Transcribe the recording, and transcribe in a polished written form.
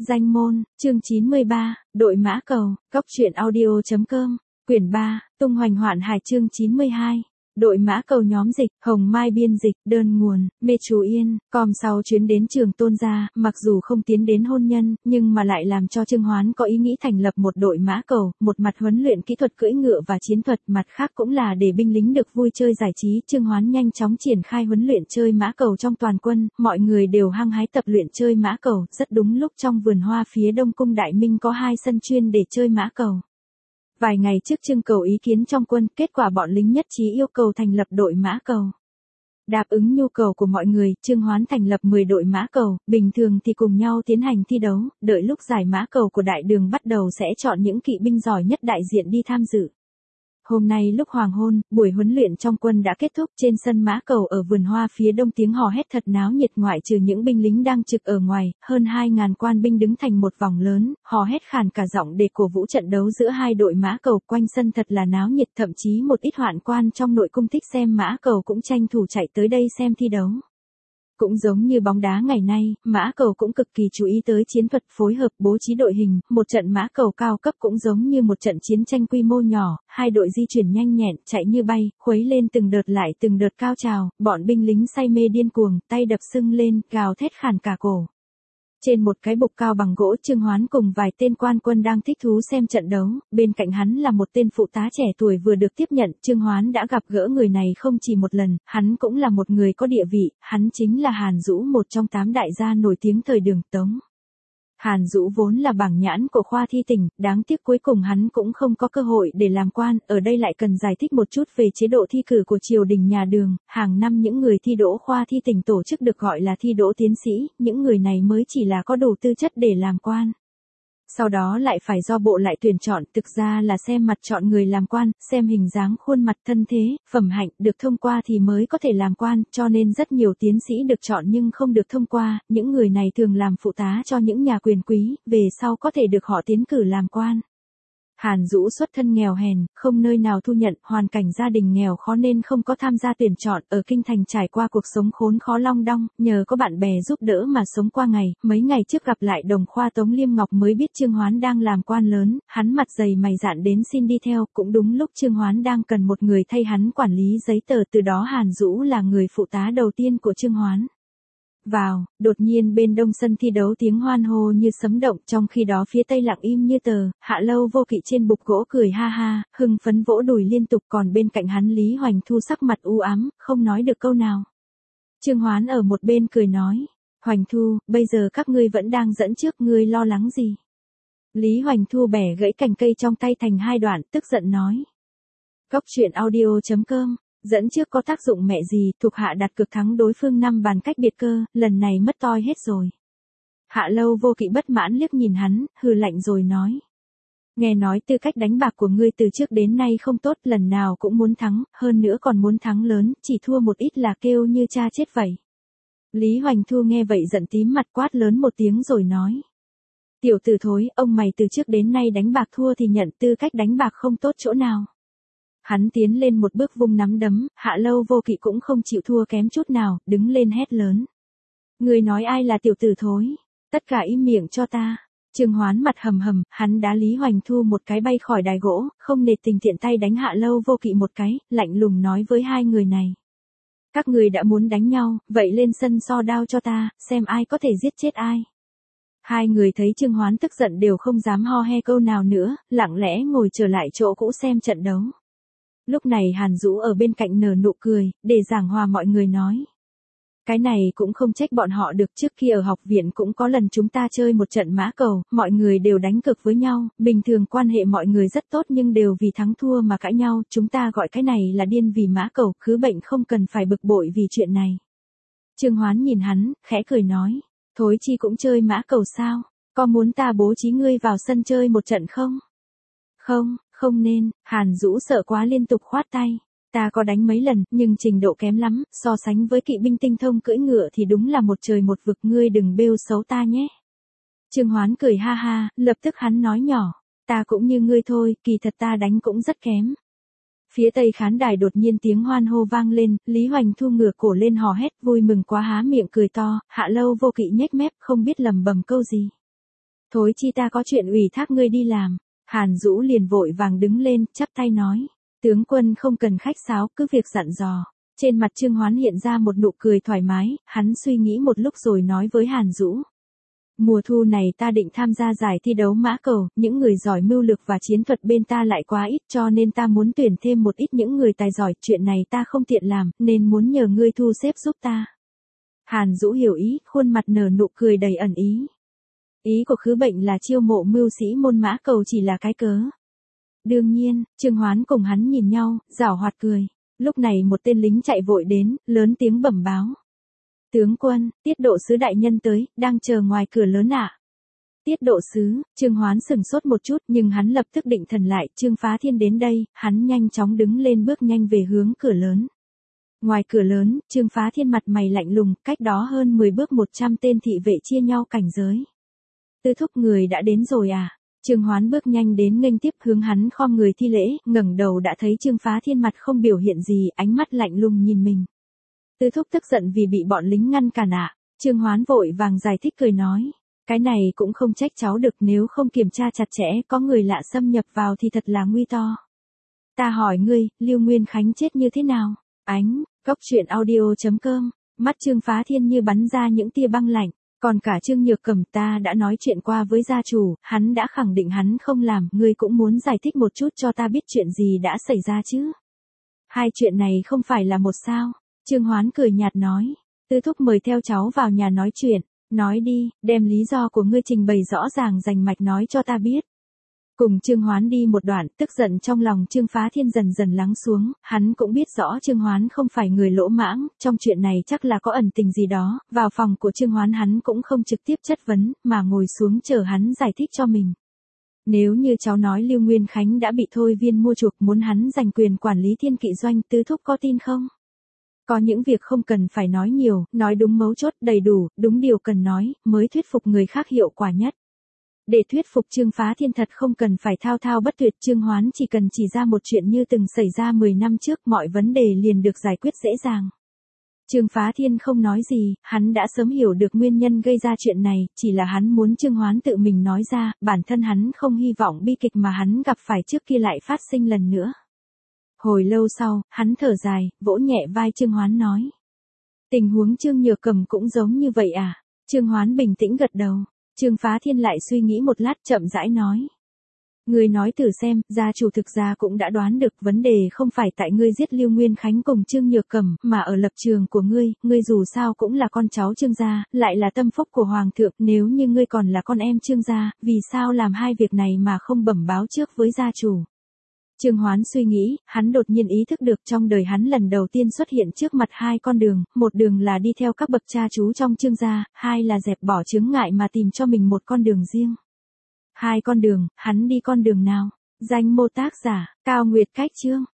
Danh môn, chương 93, đội mã cầu, Cóc truyện audio.com, quyển 3, tung hoành hoạn hải chương 92. Đội mã cầu nhóm dịch, Hồng Mai biên dịch, đơn nguồn, Mê Chú Yên, com sau chuyến đến Trường Tôn gia, mặc dù không tiến đến hôn nhân, nhưng mà lại làm cho Trương Hoán có ý nghĩ thành lập một đội mã cầu, một mặt huấn luyện kỹ thuật cưỡi ngựa và chiến thuật, mặt khác cũng là để binh lính được vui chơi giải trí. Trương Hoán nhanh chóng triển khai huấn luyện chơi mã cầu trong toàn quân, mọi người đều hăng hái tập luyện chơi mã cầu, rất đúng lúc trong vườn hoa phía Đông cung Đại Minh có 2 sân chuyên để chơi mã cầu. Vài ngày trước trưng cầu ý kiến trong quân, kết quả bọn lính nhất trí yêu cầu thành lập đội mã cầu. Đáp ứng nhu cầu của mọi người, Trương Hoán thành lập 10 đội mã cầu, bình thường thì cùng nhau tiến hành thi đấu, đợi lúc giải mã cầu của đại đường bắt đầu sẽ chọn những kỵ binh giỏi nhất đại diện đi tham dự. Hôm nay lúc hoàng hôn, buổi huấn luyện trong quân đã kết thúc. Trên sân mã cầu ở vườn hoa phía đông tiếng hò hét thật náo nhiệt, ngoại trừ những binh lính đang trực ở ngoài, hơn 2.000 quan binh đứng thành một vòng lớn, hò hét khàn cả giọng để cổ vũ trận đấu giữa hai đội mã cầu. Quanh sân thật là náo nhiệt, thậm chí một ít hoạn quan trong nội cung thích xem mã cầu cũng tranh thủ chạy tới đây xem thi đấu. Cũng giống như bóng đá ngày nay, mã cầu cũng cực kỳ chú ý tới chiến thuật phối hợp bố trí đội hình, một trận mã cầu cao cấp cũng giống như một trận chiến tranh quy mô nhỏ, hai đội di chuyển nhanh nhẹn, chạy như bay, khuấy lên từng đợt lại từng đợt cao trào, bọn binh lính say mê điên cuồng, tay đập sưng lên, gào thét khàn cả cổ. Trên một cái bục cao bằng gỗ, Trương Hoán cùng vài tên quan quân đang thích thú xem trận đấu, bên cạnh hắn là một tên phụ tá trẻ tuổi vừa được tiếp nhận. Trương Hoán đã gặp gỡ người này không chỉ một lần, hắn cũng là một người có địa vị, hắn chính là Hàn Dũ, một trong 8 đại gia nổi tiếng thời Đường Tống. Hàn Dũ vốn là bảng nhãn của khoa thi tỉnh, đáng tiếc cuối cùng hắn cũng không có cơ hội để làm quan. Ở đây lại cần giải thích một chút về chế độ thi cử của triều đình nhà Đường. Hàng năm những người thi đỗ khoa thi tỉnh tổ chức được gọi là thi đỗ tiến sĩ, những người này mới chỉ là có đủ tư chất để làm quan. Sau đó lại phải do bộ lại tuyển chọn, thực ra là xem mặt chọn người làm quan, xem hình dáng khuôn mặt, thân thế, phẩm hạnh, được thông qua thì mới có thể làm quan, cho nên rất nhiều tiến sĩ được chọn nhưng không được thông qua, những người này thường làm phụ tá cho những nhà quyền quý, về sau có thể được họ tiến cử làm quan. Hàn Dũ xuất thân nghèo hèn, không nơi nào thu nhận, hoàn cảnh gia đình nghèo khó nên không có tham gia tuyển chọn, ở kinh thành trải qua cuộc sống khốn khó long đong, nhờ có bạn bè giúp đỡ mà sống qua ngày. Mấy ngày trước gặp lại đồng khoa Tống Liêm Ngọc mới biết Trương Hoán đang làm quan lớn, hắn mặt dày mày dạn đến xin đi theo, cũng đúng lúc Trương Hoán đang cần một người thay hắn quản lý giấy tờ, từ đó Hàn Dũ là người phụ tá đầu tiên của Trương Hoán. Vào, đột nhiên bên đông sân thi đấu tiếng hoan hô như sấm động, trong khi đó phía tây lặng im như tờ. Hạ Lâu Vô Kỵ trên bục gỗ cười ha ha, hưng phấn vỗ đùi liên tục, còn bên cạnh hắn Lý Hoành Thu sắc mặt u ám, không nói được câu nào. Trương Hoán ở một bên cười nói, Hoành Thu, bây giờ các ngươi vẫn đang dẫn trước, ngươi lo lắng gì? Lý Hoành Thu bẻ gãy cành cây trong tay thành 2 đoạn, tức giận nói. Cóc truyện audio.com, dẫn trước có tác dụng mẹ gì, thuộc hạ đặt cược thắng đối phương 5 bàn cách biệt cơ, lần này mất toi hết rồi. Hạ Lâu Vô Kỵ bất mãn liếc nhìn hắn, hừ lạnh rồi nói. Nghe nói tư cách đánh bạc của ngươi từ trước đến nay không tốt, lần nào cũng muốn thắng, hơn nữa còn muốn thắng lớn, chỉ thua một ít là kêu như cha chết vậy. Lý Hoành Thu nghe vậy giận tím mặt, quát lớn một tiếng rồi nói. Tiểu tử thối, ông mày từ trước đến nay đánh bạc thua thì nhận, tư cách đánh bạc không tốt chỗ nào. Hắn tiến lên một bước vung nắm đấm, Hạ Lâu Vô Kỵ cũng không chịu thua kém chút nào, đứng lên hét lớn. Người nói ai là tiểu tử thối? Tất cả im miệng cho ta. Trương Hoán mặt hầm hầm, hắn đá Lý Hoành Thu một cái bay khỏi đài gỗ, không nề tình tiện tay đánh Hạ Lâu Vô Kỵ một cái, lạnh lùng nói với hai người này. Các người đã muốn đánh nhau, vậy lên sân so đao cho ta, xem ai có thể giết chết ai. Hai người thấy Trương Hoán tức giận đều không dám ho he câu nào nữa, lặng lẽ ngồi trở lại chỗ cũ xem trận đấu. Lúc này Hàn Dũ ở bên cạnh nở nụ cười, để giảng hòa mọi người nói. Cái này cũng không trách bọn họ được, trước khi ở học viện cũng có lần chúng ta chơi một trận mã cầu, mọi người đều đánh cược với nhau, bình thường quan hệ mọi người rất tốt nhưng đều vì thắng thua mà cãi nhau, chúng ta gọi cái này là điên vì mã cầu, khứ bệnh không cần phải bực bội vì chuyện này. Trương Hoán nhìn hắn, khẽ cười nói, Thối Chi cũng chơi mã cầu sao, có muốn ta bố trí ngươi vào sân chơi một trận không? Không nên, Hàn Dũ sợ quá liên tục khoát tay. Ta có đánh mấy lần, nhưng trình độ kém lắm, so sánh với kỵ binh tinh thông cưỡi ngựa thì đúng là một trời một vực, ngươi đừng bêu xấu ta nhé. Trương Hoán cười ha ha, lập tức hắn nói nhỏ, ta cũng như ngươi thôi, kỳ thật ta đánh cũng rất kém. Phía tây khán đài đột nhiên tiếng hoan hô vang lên, Lý Hoành Thu ngửa cổ lên hò hét, vui mừng quá há miệng cười to, Hạ Lâu Vô Kỵ nhếch mép, không biết lẩm bẩm câu gì. Thối chi ta có chuyện ủy thác ngươi đi làm. Hàn Dũ liền vội vàng đứng lên, chắp tay nói. Tướng quân không cần khách sáo, cứ việc dặn dò. Trên mặt Trương Hoán hiện ra một nụ cười thoải mái, hắn suy nghĩ một lúc rồi nói với Hàn Dũ. Mùa thu này ta định tham gia giải thi đấu mã cầu, những người giỏi mưu lược và chiến thuật bên ta lại quá ít cho nên ta muốn tuyển thêm một ít những người tài giỏi, chuyện này ta không tiện làm, nên muốn nhờ ngươi thu xếp giúp ta. Hàn Dũ hiểu ý, khuôn mặt nở nụ cười đầy ẩn ý. Ý của Khứ Bệnh là chiêu mộ mưu sĩ môn mã cầu chỉ là cái cớ. Đương nhiên, Trương Hoán cùng hắn nhìn nhau, giảo hoạt cười. Lúc này một tên lính chạy vội đến, lớn tiếng bẩm báo. Tướng quân, Tiết độ sứ đại nhân tới, đang chờ ngoài cửa lớn ạ. Tiết độ sứ, Trương Hoán sửng sốt một chút nhưng hắn lập tức định thần lại, Trương Phá Thiên đến đây, hắn nhanh chóng đứng lên bước nhanh về hướng cửa lớn. Ngoài cửa lớn, Trương Phá Thiên mặt mày lạnh lùng, cách đó hơn 10 bước 100 tên thị vệ chia nhau cảnh giới. Tư thúc người đã đến rồi à? Trương Hoán bước nhanh đến nghênh tiếp hướng hắn khom người thi lễ, ngẩng đầu đã thấy Trương Phá Thiên mặt không biểu hiện gì, ánh mắt lạnh lùng nhìn mình. Tư thúc tức giận vì bị bọn lính ngăn cản ạ. Trương Hoán vội vàng giải thích cười nói. Cái này cũng không trách cháu được, nếu không kiểm tra chặt chẽ có người lạ xâm nhập vào thì thật là nguy to. Ta hỏi ngươi, Lưu Nguyên Khánh chết như thế nào? Góc truyện audio.com, mắt Trương Phá Thiên như bắn ra những tia băng lạnh. Còn cả Trương Nhược Cầm, ta đã nói chuyện qua với gia chủ, hắn đã khẳng định hắn không làm, ngươi cũng muốn giải thích một chút cho ta biết chuyện gì đã xảy ra chứ. Hai chuyện này không phải là một sao? Trương Hoán cười nhạt nói. Tư thúc mời theo cháu vào nhà nói chuyện. Nói đi, đem lý do của ngươi trình bày rõ ràng rành mạch nói cho ta biết. Cùng Trương Hoán đi một đoạn, tức giận trong lòng Trương Phá Thiên dần dần lắng xuống, hắn cũng biết rõ Trương Hoán không phải người lỗ mãng, trong chuyện này chắc là có ẩn tình gì đó, vào phòng của Trương Hoán hắn cũng không trực tiếp chất vấn, mà ngồi xuống chờ hắn giải thích cho mình. Nếu như cháu nói Lưu Nguyên Khánh đã bị Thôi Viên mua chuộc muốn hắn giành quyền quản lý Thiên Kỵ Doanh, tư thúc có tin không? Có những việc không cần phải nói nhiều, nói đúng mấu chốt đầy đủ, đúng điều cần nói, mới thuyết phục người khác hiệu quả nhất. Để thuyết phục Trương Phá Thiên thật không cần phải thao thao bất tuyệt, Trương Hoán chỉ cần chỉ ra một chuyện như từng xảy ra 10 năm trước, mọi vấn đề liền được giải quyết dễ dàng. Trương Phá Thiên không nói gì, hắn đã sớm hiểu được nguyên nhân gây ra chuyện này, chỉ là hắn muốn Trương Hoán tự mình nói ra, bản thân hắn không hy vọng bi kịch mà hắn gặp phải trước kia lại phát sinh lần nữa. Hồi lâu sau, hắn thở dài, vỗ nhẹ vai Trương Hoán nói. Tình huống Trương Nhược Cầm cũng giống như vậy à? Trương Hoán bình tĩnh gật đầu. Trương Phá Thiên lại suy nghĩ một lát chậm rãi nói. Ngươi nói thử xem, gia chủ thực ra cũng đã đoán được vấn đề không phải tại ngươi giết Lưu Nguyên Khánh cùng Trương Nhược Cầm, mà ở lập trường của ngươi dù sao cũng là con cháu Trương gia, lại là tâm phúc của Hoàng thượng, nếu như ngươi còn là con em Trương gia, vì sao làm hai việc này mà không bẩm báo trước với gia chủ? Trương Hoán suy nghĩ, hắn đột nhiên ý thức được trong đời hắn lần đầu tiên xuất hiện trước mặt hai con đường, một đường là đi theo các bậc cha chú trong Trương gia, hai là dẹp bỏ chướng ngại mà tìm cho mình một con đường riêng. Hai con đường, hắn đi con đường nào? Danh mô tác giả, Cao Nguyệt Cách Chương.